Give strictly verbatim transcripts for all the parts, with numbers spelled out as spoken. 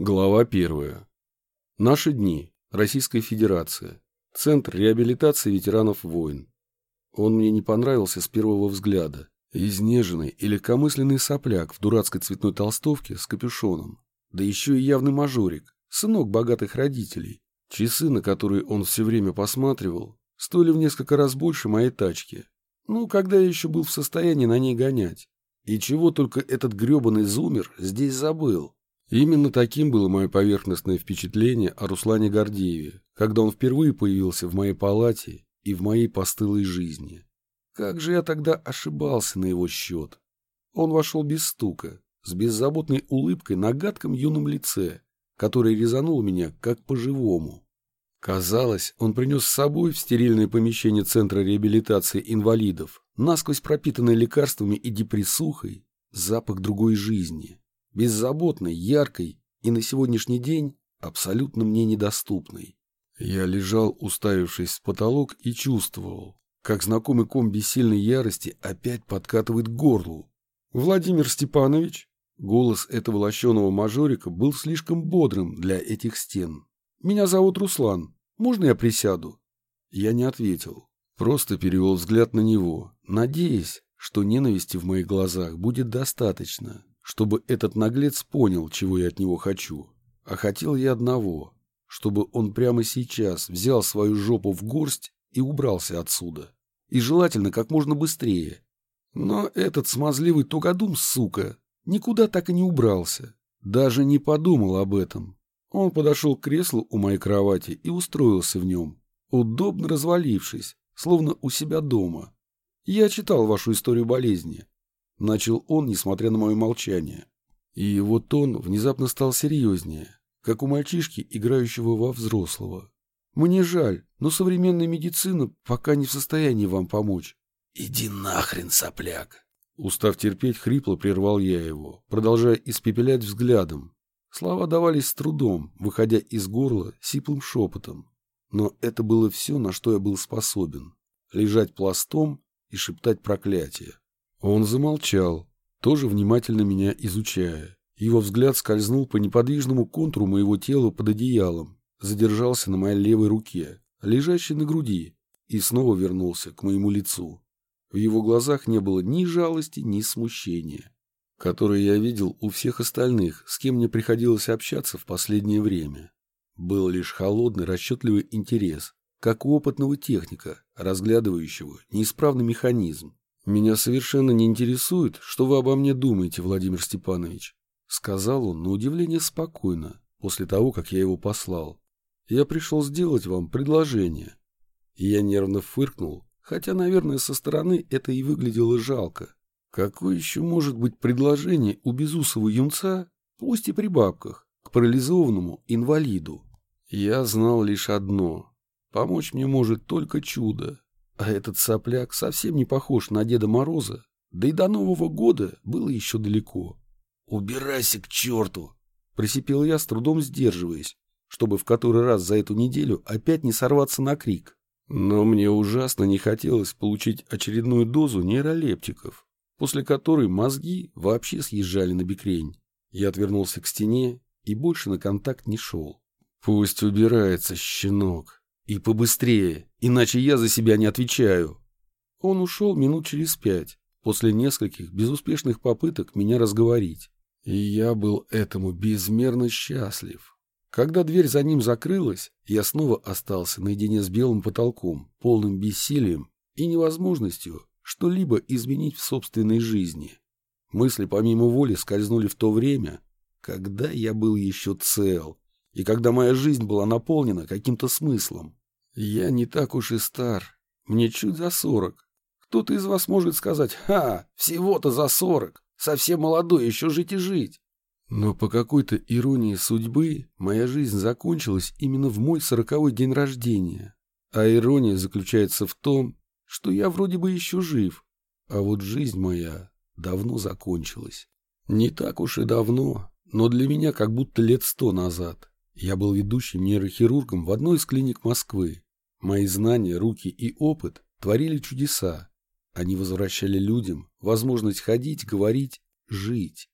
Глава первая. Наши дни. Российская Федерация. Центр реабилитации ветеранов войн. Он мне не понравился с первого взгляда. Изнеженный и легкомысленный сопляк в дурацкой цветной толстовке с капюшоном. Да еще и явный мажорик, сынок богатых родителей. Часы, на которые он все время посматривал, стоили в несколько раз больше моей тачки. Ну, когда я еще был в состоянии на ней гонять. И чего только этот гребаный зумер здесь забыл. Именно таким было мое поверхностное впечатление о Руслане Гордееве, когда он впервые появился в моей палате и в моей постылой жизни. Как же я тогда ошибался на его счет. Он вошел без стука, с беззаботной улыбкой на гадком юном лице, который резанул меня как по-живому. Казалось, он принес с собой в стерильное помещение Центра реабилитации инвалидов, насквозь пропитанное лекарствами и депрессухой, запах другой жизни. Беззаботной, яркой и на сегодняшний день абсолютно мне недоступной. Я лежал, уставившись в потолок, и чувствовал, как знакомый ком бессильной ярости опять подкатывает к горлу. «Владимир Степанович!» Голос этого лощеного мажорика был слишком бодрым для этих стен. «Меня зовут Руслан. Можно я присяду?» Я не ответил, просто перевел взгляд на него, надеясь, что ненависти в моих глазах будет достаточно, чтобы этот наглец понял, чего я от него хочу. А хотел я одного, чтобы он прямо сейчас взял свою жопу в горсть и убрался отсюда. И желательно как можно быстрее. Но этот смазливый тугодум, сука, никуда так и не убрался. Даже не подумал об этом. Он подошел к креслу у моей кровати и устроился в нем, удобно развалившись, словно у себя дома. Я читал вашу историю болезни. Начал он, несмотря на мое молчание. И его тон внезапно стал серьезнее, как у мальчишки, играющего во взрослого. «Мне жаль, но современная медицина пока не в состоянии вам помочь». «Иди нахрен, сопляк!» Устав терпеть, хрипло прервал я его, продолжая испепелять взглядом. Слова давались с трудом, выходя из горла сиплым шепотом. Но это было все, на что я был способен. Лежать пластом и шептать проклятия. Он замолчал, тоже внимательно меня изучая. Его взгляд скользнул по неподвижному контуру моего тела под одеялом, задержался на моей левой руке, лежащей на груди, и снова вернулся к моему лицу. В его глазах не было ни жалости, ни смущения, которые я видел у всех остальных, с кем мне приходилось общаться в последнее время. Был лишь холодный, расчетливый интерес, как у опытного техника, разглядывающего неисправный механизм. «Меня совершенно не интересует, что вы обо мне думаете, Владимир Степанович», — сказал он на удивление спокойно, после того, как я его послал. «Я пришел сделать вам предложение». И я нервно фыркнул, хотя, наверное, со стороны это и выглядело жалко. Какое еще может быть предложение у безусого юнца, пусть и при бабках, к парализованному инвалиду? Я знал лишь одно — помочь мне может только чудо. А этот сопляк совсем не похож на Деда Мороза, да и до Нового года было еще далеко. «Убирайся к черту!» — просипел я, с трудом сдерживаясь, чтобы в который раз за эту неделю опять не сорваться на крик. Но мне ужасно не хотелось получить очередную дозу нейролептиков, после которой мозги вообще съезжали на бекрень. Я отвернулся к стене и больше на контакт не шел. «Пусть убирается, щенок. И побыстрее, иначе я за себя не отвечаю». Он ушел минут через пять, после нескольких безуспешных попыток меня разговорить. И я был этому безмерно счастлив. Когда дверь за ним закрылась, я снова остался наедине с белым потолком, полным бессилием и невозможностью что-либо изменить в собственной жизни. Мысли помимо воли скользнули в то время, когда я был еще цел, и когда моя жизнь была наполнена каким-то смыслом. Я не так уж и стар, мне чуть за сорок. Кто-то из вас может сказать: «Ха, всего-то за сорок, совсем молодой, еще жить и жить». Но по какой-то иронии судьбы моя жизнь закончилась именно в мой сороковой день рождения. А ирония заключается в том, что я вроде бы еще жив, а вот жизнь моя давно закончилась. Не так уж и давно, но для меня как будто лет сто назад. Я был ведущим нейрохирургом в одной из клиник Москвы. Мои знания, руки и опыт творили чудеса. Они возвращали людям возможность ходить, говорить, жить.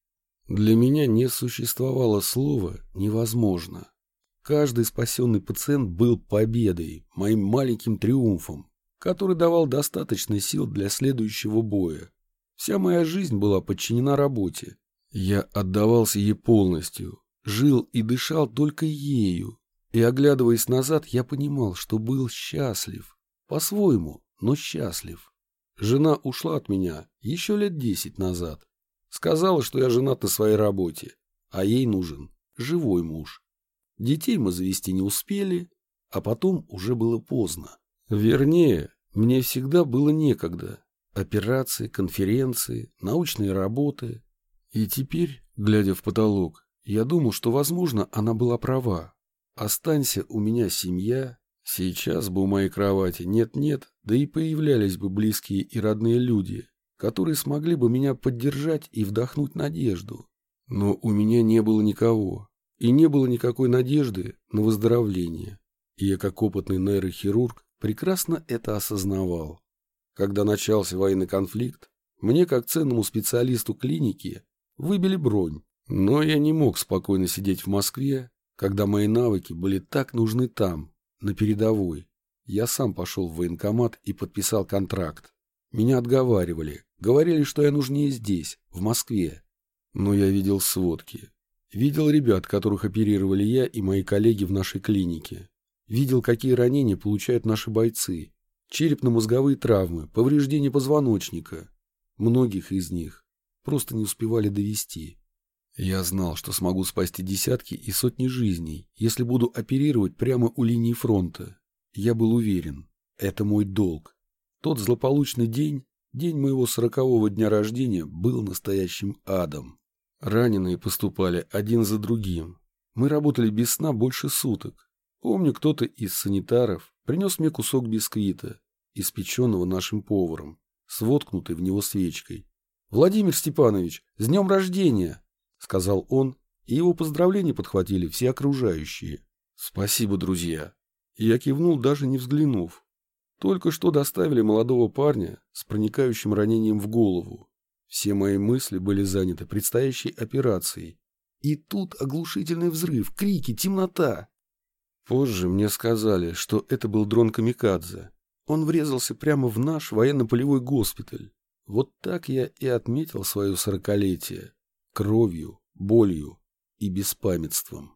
Для меня не существовало слова «невозможно». Каждый спасенный пациент был победой, моим маленьким триумфом, который давал достаточно сил для следующего боя. Вся моя жизнь была подчинена работе. Я отдавался ей полностью, жил и дышал только ею. И, оглядываясь назад, я понимал, что был счастлив. По-своему, но счастлив. Жена ушла от меня еще лет десять назад. Сказала, что я женат на своей работе, а ей нужен живой муж. Детей мы завести не успели, а потом уже было поздно. Вернее, мне всегда было некогда. Операции, конференции, научные работы. И теперь, глядя в потолок, я думал, что, возможно, она была права. Останься у меня семья, сейчас бы у моей кровати нет-нет, да и появлялись бы близкие и родные люди, которые смогли бы меня поддержать и вдохнуть надежду. Но у меня не было никого, и не было никакой надежды на выздоровление. И я, как опытный нейрохирург, прекрасно это осознавал. Когда начался военный конфликт, мне, как ценному специалисту клиники, выбили бронь, но я не мог спокойно сидеть в Москве, когда мои навыки были так нужны там, на передовой. Я сам пошел в военкомат и подписал контракт. Меня отговаривали, говорили, что я нужнее здесь, в Москве. Но я видел сводки. Видел ребят, которых оперировали я и мои коллеги в нашей клинике. Видел, какие ранения получают наши бойцы. Черепно-мозговые травмы, повреждения позвоночника. Многих из них просто не успевали довести. Я знал, что смогу спасти десятки и сотни жизней, если буду оперировать прямо у линии фронта. Я был уверен, это мой долг. Тот злополучный день, день моего сорокового дня рождения, был настоящим адом. Раненые поступали один за другим. Мы работали без сна больше суток. Помню, кто-то из санитаров принес мне кусок бисквита, испеченного нашим поваром, с воткнутой в него свечкой. «Владимир Степанович, с днем рождения!» — сказал он, и его поздравления подхватили все окружающие. «Спасибо, друзья!» Я кивнул, даже не взглянув. Только что доставили молодого парня с проникающим ранением в голову. Все мои мысли были заняты предстоящей операцией. И тут оглушительный взрыв, крики, темнота. Позже мне сказали, что это был дрон «Камикадзе». Он врезался прямо в наш военно-полевой госпиталь. Вот так я и отметил свое сорокалетие. Кровью, болью и беспамятством.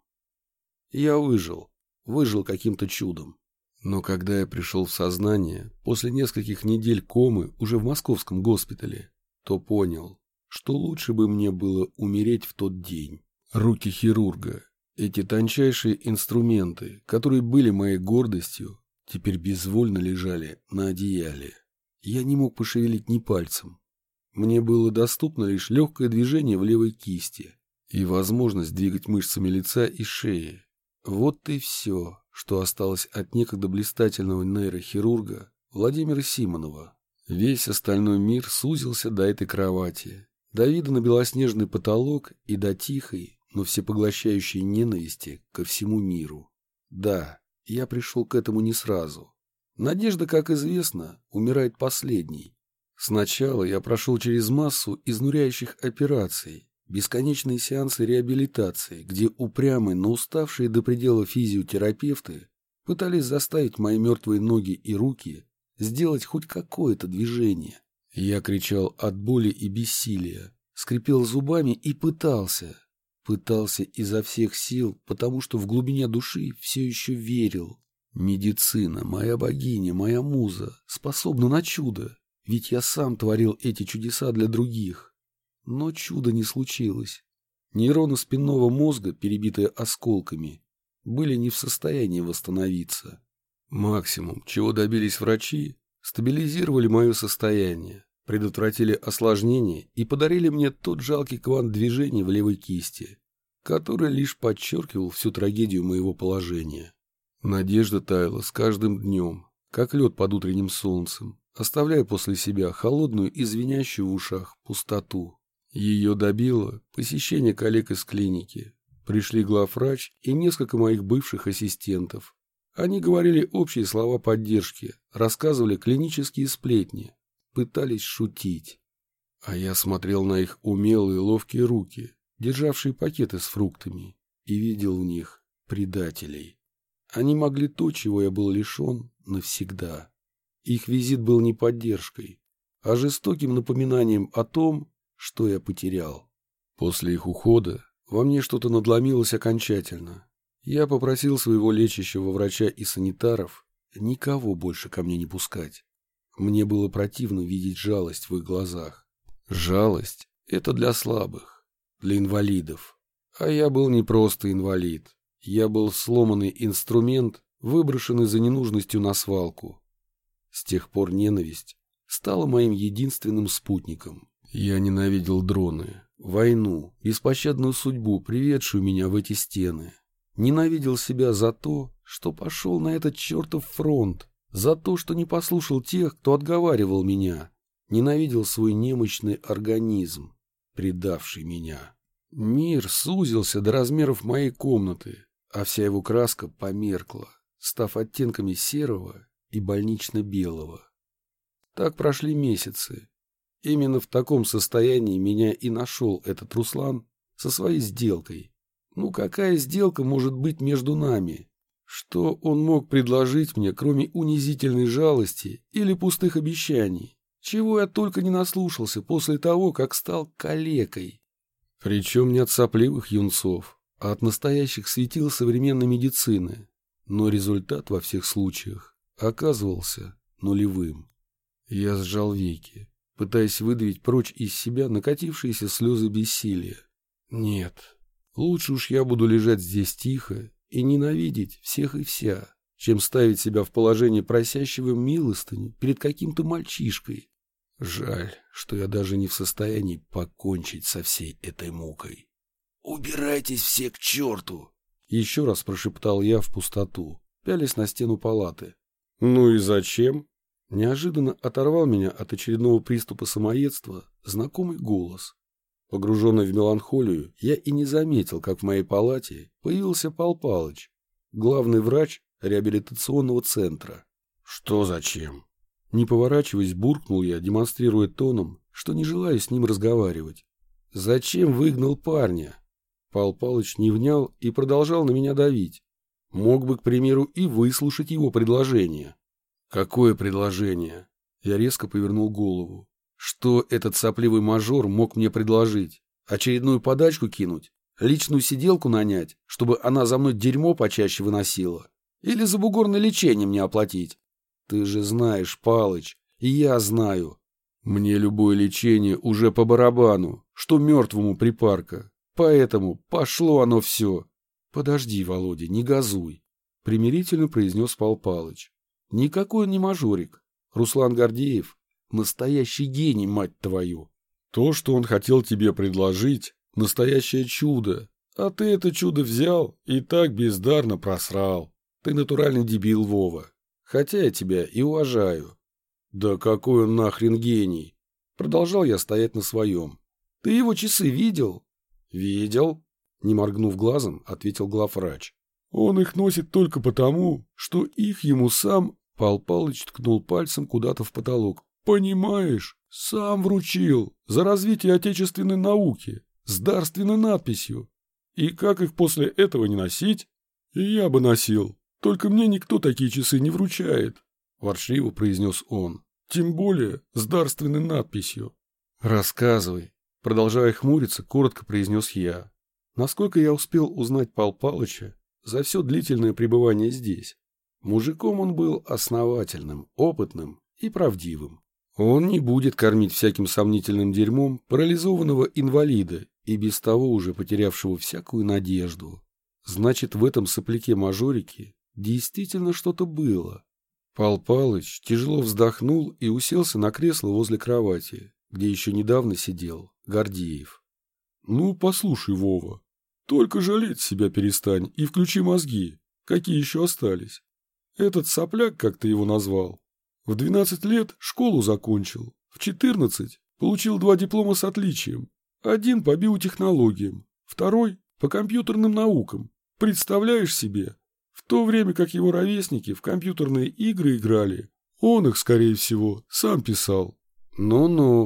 Я выжил. Выжил каким-то чудом. Но когда я пришел в сознание, после нескольких недель комы уже в московском госпитале, то понял, что лучше бы мне было умереть в тот день. Руки хирурга, эти тончайшие инструменты, которые были моей гордостью, теперь безвольно лежали на одеяле. Я не мог пошевелить ни пальцем. Мне было доступно лишь легкое движение в левой кисти и возможность двигать мышцами лица и шеи. Вот и все, что осталось от некогда блистательного нейрохирурга Владимира Симонова. Весь остальной мир сузился до этой кровати, до вида на белоснежный потолок и до тихой, но всепоглощающей ненависти ко всему миру. Да, я пришел к этому не сразу. Надежда, как известно, умирает последней. Сначала я прошел через массу изнуряющих операций, бесконечные сеансы реабилитации, где упрямые, но уставшие до предела физиотерапевты пытались заставить мои мертвые ноги и руки сделать хоть какое-то движение. Я кричал от боли и бессилия, скрипел зубами и пытался, пытался изо всех сил, потому что в глубине души все еще верил. Медицина, моя богиня, моя муза, способна на чудо, ведь я сам творил эти чудеса для других. Но чуда не случилось. Нейроны спинного мозга, перебитые осколками, были не в состоянии восстановиться. Максимум, чего добились врачи, стабилизировали мое состояние, предотвратили осложнения и подарили мне тот жалкий квант движения в левой кисти, который лишь подчеркивал всю трагедию моего положения. Надежда таяла с каждым днем, как лед под утренним солнцем, оставляя после себя холодную и звенящую в ушах пустоту. Ее добило посещение коллег из клиники. Пришли главврач и несколько моих бывших ассистентов. Они говорили общие слова поддержки, рассказывали клинические сплетни, пытались шутить. А я смотрел на их умелые ловкие руки, державшие пакеты с фруктами, и видел в них предателей. Они могли то, чего я был лишен, навсегда. Их визит был не поддержкой, а жестоким напоминанием о том, что я потерял. После их ухода во мне что-то надломилось окончательно. Я попросил своего лечащего врача и санитаров никого больше ко мне не пускать. Мне было противно видеть жалость в их глазах. Жалость — это для слабых, для инвалидов. А я был не просто инвалид. Я был сломанный инструмент, выброшенный за ненужностью на свалку. С тех пор ненависть стала моим единственным спутником. Я ненавидел дроны, войну, беспощадную судьбу, приведшую меня в эти стены. Ненавидел себя за то, что пошел на этот чертов фронт, за то, что не послушал тех, кто отговаривал меня. Ненавидел свой немощный организм, предавший меня. Мир сузился до размеров моей комнаты, а вся его краска померкла, став оттенками серого и больнично-белого. Так прошли месяцы. Именно в таком состоянии меня и нашел этот Руслан со своей сделкой. Ну какая сделка может быть между нами? Что он мог предложить мне, кроме унизительной жалости или пустых обещаний? Чего я только не наслушался после того, как стал калекой. Причем не от сопливых юнцов, а от настоящих светил современной медицины. Но результат во всех случаях оказывался нулевым. Я сжал веки, пытаясь выдавить прочь из себя накатившиеся слезы бессилия. Нет, лучше уж я буду лежать здесь тихо и ненавидеть всех и вся, чем ставить себя в положение просящего милостыню перед каким-то мальчишкой. Жаль, что я даже не в состоянии покончить со всей этой мукой. «Убирайтесь все к черту!» Еще раз прошептал я в пустоту, пялясь на стену палаты. «Ну и зачем?» Неожиданно оторвал меня от очередного приступа самоедства знакомый голос. Погруженный в меланхолию, я и не заметил, как в моей палате появился Пал Палыч, главный врач реабилитационного центра. «Что зачем?» Не поворачиваясь, буркнул я, демонстрируя тоном, что не желаю с ним разговаривать. «Зачем выгнал парня?» Пал Палыч не внял и продолжал на меня давить. Мог бы, к примеру, и выслушать его предложение. «Какое предложение?» Я резко повернул голову. Что этот сопливый мажор мог мне предложить? Очередную подачку кинуть? Личную сиделку нанять, чтобы она за мной дерьмо почаще выносила? Или забугорное лечение мне оплатить? Ты же знаешь, Палыч, и я знаю. Мне любое лечение уже по барабану, что мертвому припарка. Поэтому пошло оно все. Подожди, Володя, не газуй, примирительно произнес Пал Палыч. Никакой он не мажорик. Руслан Гордеев — настоящий гений, мать твою. То, что он хотел тебе предложить, настоящее чудо. А ты это чудо взял и так бездарно просрал. Ты натуральный дебил, Вова. Хотя я тебя и уважаю. Да какой он нахрен гений. Продолжал я стоять на своем. Ты его часы видел? Видел. Не моргнув глазом, ответил главврач. Он их носит только потому, что их ему сам... Пал Палыч ткнул пальцем куда-то в потолок. Понимаешь, сам вручил за развитие отечественной науки с дарственной надписью. И как их после этого не носить? И я бы носил. Только мне никто такие часы не вручает, ворчливо произнес он. Тем более с дарственной надписью. Рассказывай. Продолжая хмуриться, коротко произнес я. Насколько я успел узнать Пал Палыча за все длительное пребывание здесь. Мужиком он был основательным, опытным и правдивым. Он не будет кормить всяким сомнительным дерьмом парализованного инвалида и без того уже потерявшего всякую надежду. Значит, в этом сопляке-мажорике действительно что-то было. Пал Палыч тяжело вздохнул и уселся на кресло возле кровати, где еще недавно сидел Гордеев. «Ну, послушай, Вова, только жалеть себя перестань и включи мозги, какие еще остались. Этот сопляк, как ты его назвал, в двенадцать лет школу закончил, в четырнадцать получил два диплома с отличием. Один по биотехнологиям, второй по компьютерным наукам. Представляешь себе, в то время как его ровесники в компьютерные игры играли, он их, скорее всего, сам писал». «Ну-ну».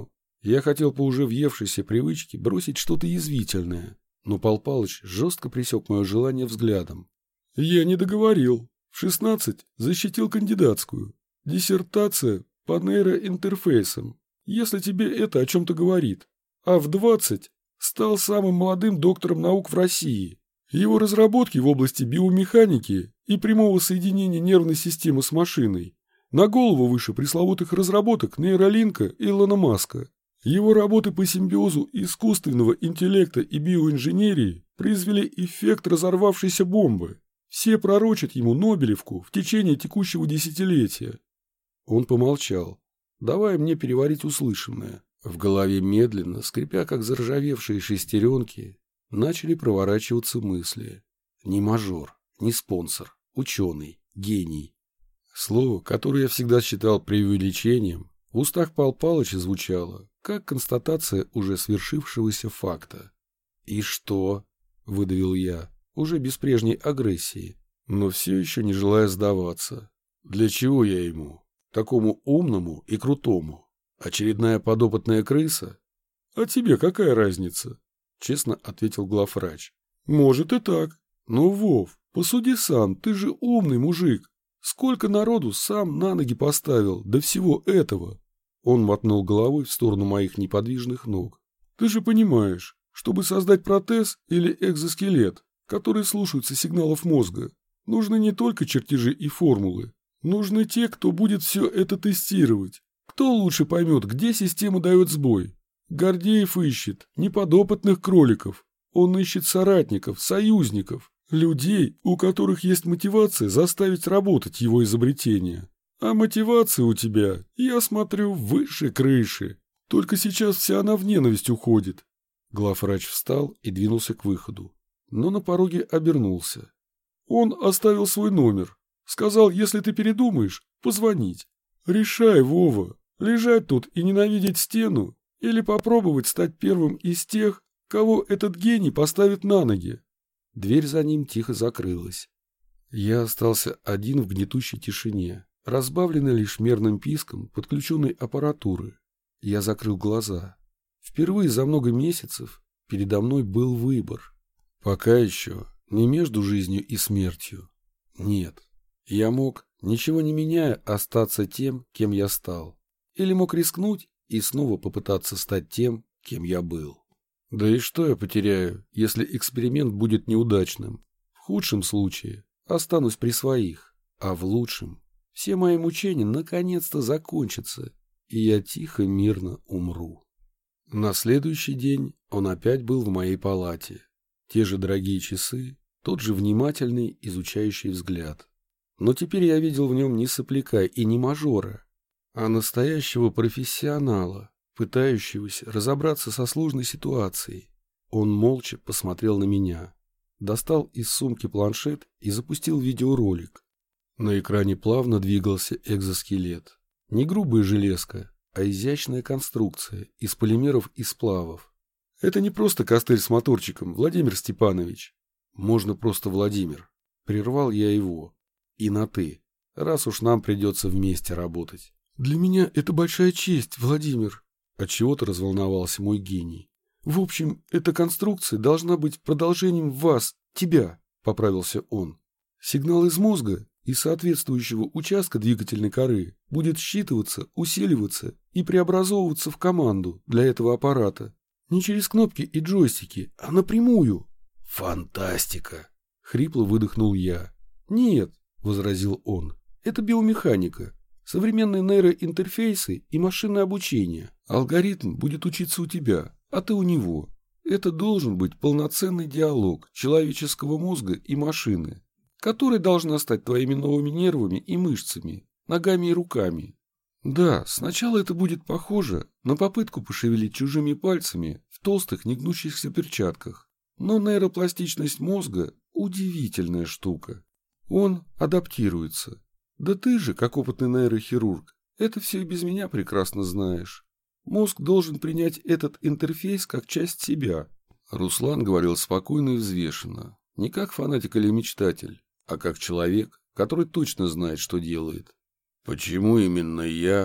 Я хотел по уже въевшейся привычке бросить что-то язвительное, но Пал Палыч жестко пресек мое желание взглядом. Я не договорил. В шестнадцать защитил кандидатскую. Диссертация по нейроинтерфейсам, если тебе это о чем-то говорит. А в двадцать стал самым молодым доктором наук в России. Его разработки в области биомеханики и прямого соединения нервной системы с машиной на голову выше пресловутых разработок нейролинка Илона Маска. Его работы по симбиозу искусственного интеллекта и биоинженерии произвели эффект разорвавшейся бомбы. Все пророчат ему Нобелевку в течение текущего десятилетия. Он помолчал, давая мне переварить услышанное. В голове медленно, скрипя как заржавевшие шестеренки, начали проворачиваться мысли. Не мажор, не спонсор, ученый, гений. Слово, которое я всегда считал преувеличением, в устах Пал Палыча звучало, как констатация уже свершившегося факта. «И что?» — выдавил я, уже без прежней агрессии, но все еще не желая сдаваться. «Для чего я ему? Такому умному и крутому? Очередная подопытная крыса?» «А тебе какая разница?» — честно ответил главврач. «Может и так. Но, Вов, посуди сам, ты же умный мужик. Сколько народу сам на ноги поставил до всего этого?» Он мотнул головой в сторону моих неподвижных ног. «Ты же понимаешь, чтобы создать протез или экзоскелет, которые слушаются сигналов мозга, нужны не только чертежи и формулы. Нужны те, кто будет все это тестировать. Кто лучше поймет, где система дает сбой? Гордеев ищет не подопытных кроликов. Он ищет соратников, союзников, людей, у которых есть мотивация заставить работать его изобретение. А мотивация у тебя, я смотрю, выше крыши. Только сейчас вся она в ненависть уходит». Главврач встал и двинулся к выходу, но на пороге обернулся. «Он оставил свой номер. Сказал, если ты передумаешь, позвонить. Решай, Вова, лежать тут и ненавидеть стену или попробовать стать первым из тех, кого этот гений поставит на ноги». Дверь за ним тихо закрылась. Я остался один в гнетущей тишине, разбавленный лишь мерным писком подключенной аппаратуры. Я закрыл глаза. Впервые за много месяцев передо мной был выбор. Пока еще не между жизнью и смертью. Нет. Я мог, ничего не меняя, остаться тем, кем я стал. Или мог рискнуть и снова попытаться стать тем, кем я был. Да и что я потеряю, если эксперимент будет неудачным? В худшем случае останусь при своих, а в лучшем все мои мучения наконец-то закончатся, и я тихо, мирно умру. На следующий день он опять был в моей палате. Те же дорогие часы, тот же внимательный, изучающий взгляд. Но теперь я видел в нем не сопляка и не мажора, а настоящего профессионала, пытающегося разобраться со сложной ситуацией. Он молча посмотрел на меня, достал из сумки планшет и запустил видеоролик. На экране плавно двигался экзоскелет. Не грубая железка, а изящная конструкция из полимеров и сплавов. Это не просто костыль с моторчиком, Владимир Степанович. Можно просто Владимир. Прервал я его. И на «ты», раз уж нам придется вместе работать. Для меня это большая честь, Владимир. Отчего-то разволновался мой гений. В общем, эта конструкция должна быть продолжением вас, тебя, поправился он. Сигнал из мозга и соответствующего участка двигательной коры будет считываться, усиливаться и преобразовываться в команду для этого аппарата. Не через кнопки и джойстики, а напрямую. Фантастика! Хрипло выдохнул я. Нет, возразил он, это биомеханика. Современные нейроинтерфейсы и машинное обучение. Алгоритм будет учиться у тебя, а ты у него. Это должен быть полноценный диалог человеческого мозга и машины, которая должна стать твоими новыми нервами и мышцами, ногами и руками. Да, сначала это будет похоже на попытку пошевелить чужими пальцами в толстых негнущихся перчатках. Но нейропластичность мозга – удивительная штука. Он адаптируется. Да ты же, как опытный нейрохирург, это все и без меня прекрасно знаешь. Мозг должен принять этот интерфейс как часть себя. Руслан говорил спокойно и взвешенно, не как фанатик или мечтатель, а как человек, который точно знает, что делает. Почему именно я?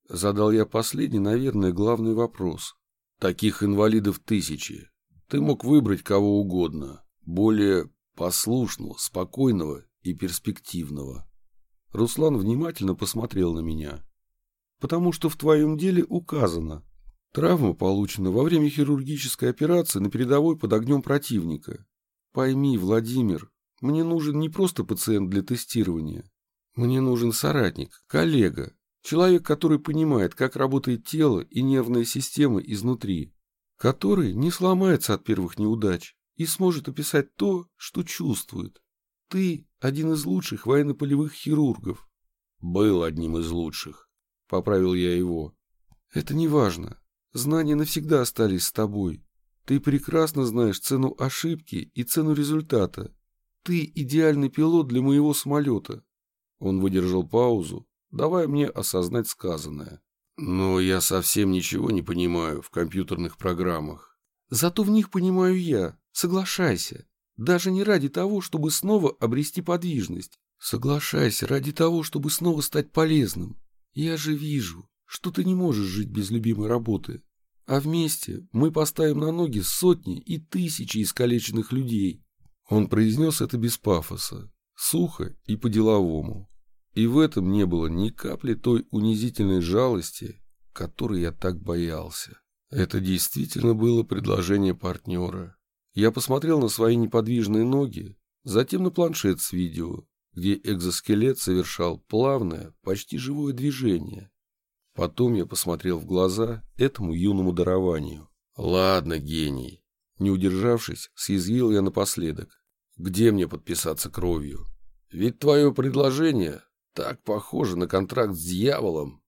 Задал я последний, наверное, главный вопрос. Таких инвалидов тысячи. Ты мог выбрать кого угодно, более послушного, спокойного и перспективного. Руслан внимательно посмотрел на меня. Потому что в твоем деле указано. Травма получена во время хирургической операции на передовой под огнем противника. Пойми, Владимир, мне нужен не просто пациент для тестирования. Мне нужен соратник, коллега, человек, который понимает, как работает тело и нервная система изнутри, который не сломается от первых неудач и сможет описать то, что чувствует. Ты один из лучших военно-полевых хирургов. Был одним из лучших, поправил я его. Это не важно. Знания навсегда остались с тобой. Ты прекрасно знаешь цену ошибки и цену результата. Ты идеальный пилот для моего самолета. Он выдержал паузу, давая мне осознать сказанное. Но я совсем ничего не понимаю в компьютерных программах. Зато в них понимаю я. Соглашайся. Даже не ради того, чтобы снова обрести подвижность. Соглашайся ради того, чтобы снова стать полезным. Я же вижу, что ты не можешь жить без любимой работы. А вместе мы поставим на ноги сотни и тысячи искалеченных людей. Он произнес это без пафоса, сухо и по-деловому. И в этом не было ни капли той унизительной жалости, которой я так боялся. Это действительно было предложение партнера. Я посмотрел на свои неподвижные ноги, затем на планшет с видео, где экзоскелет совершал плавное, почти живое движение. Потом я посмотрел в глаза этому юному дарованию. «Ладно, гений». Не удержавшись, съязвил я напоследок. «Где мне подписаться кровью? Ведь твое предложение так похоже на контракт с дьяволом».